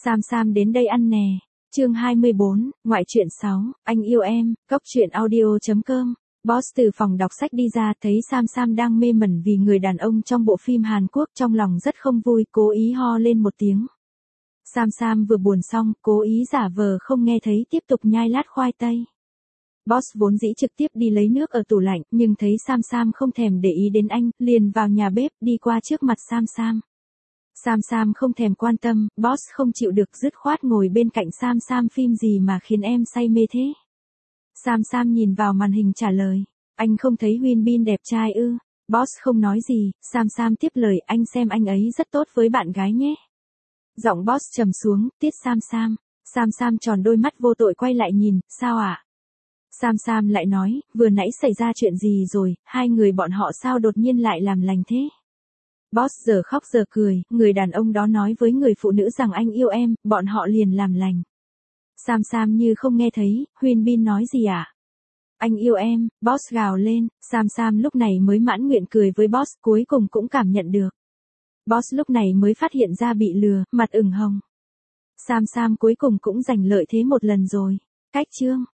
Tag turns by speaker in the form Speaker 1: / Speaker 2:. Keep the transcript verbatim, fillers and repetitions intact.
Speaker 1: Sam Sam đến đây ăn nè. Chương hai mươi bốn, ngoại truyện sáu, anh yêu em, cốc truyện audio chấm com. Boss từ phòng đọc sách đi ra thấy Sam Sam đang mê mẩn vì người đàn ông trong bộ phim Hàn Quốc, trong lòng rất không vui, cố ý ho lên một tiếng. Sam Sam vừa buồn xong, cố ý giả vờ không nghe thấy, tiếp tục nhai lát khoai tây. Boss vốn dĩ trực tiếp đi lấy nước ở tủ lạnh, nhưng thấy Sam Sam không thèm để ý đến anh, liền vào nhà bếp, đi qua trước mặt Sam Sam. Sam Sam không thèm quan tâm, Boss không chịu được, dứt khoát ngồi bên cạnh Sam Sam. Phim gì mà khiến em say mê thế? Sam Sam nhìn vào màn hình trả lời. Anh không thấy Huyên Bin đẹp trai ư? Boss không nói gì, Sam Sam tiếp lời, anh xem anh ấy rất tốt với bạn gái nhé. Giọng Boss trầm xuống, tiết Sam Sam. Sam Sam tròn đôi mắt vô tội quay lại nhìn, sao ạ? À? Sam Sam lại nói, vừa nãy xảy ra chuyện gì rồi, hai người bọn họ sao đột nhiên lại làm lành thế? Boss giờ khóc giờ cười, người đàn ông đó nói với người phụ nữ rằng anh yêu em, bọn họ liền làm lành. Sam Sam như không nghe thấy, Huyên Bin nói gì ạ? À? Anh yêu em, Boss gào lên. Sam Sam lúc này mới mãn nguyện cười với Boss, cuối cùng cũng cảm nhận được. Boss lúc này mới phát hiện ra bị lừa, mặt ửng hồng. Sam Sam cuối cùng cũng giành lợi thế một lần rồi. Cách chương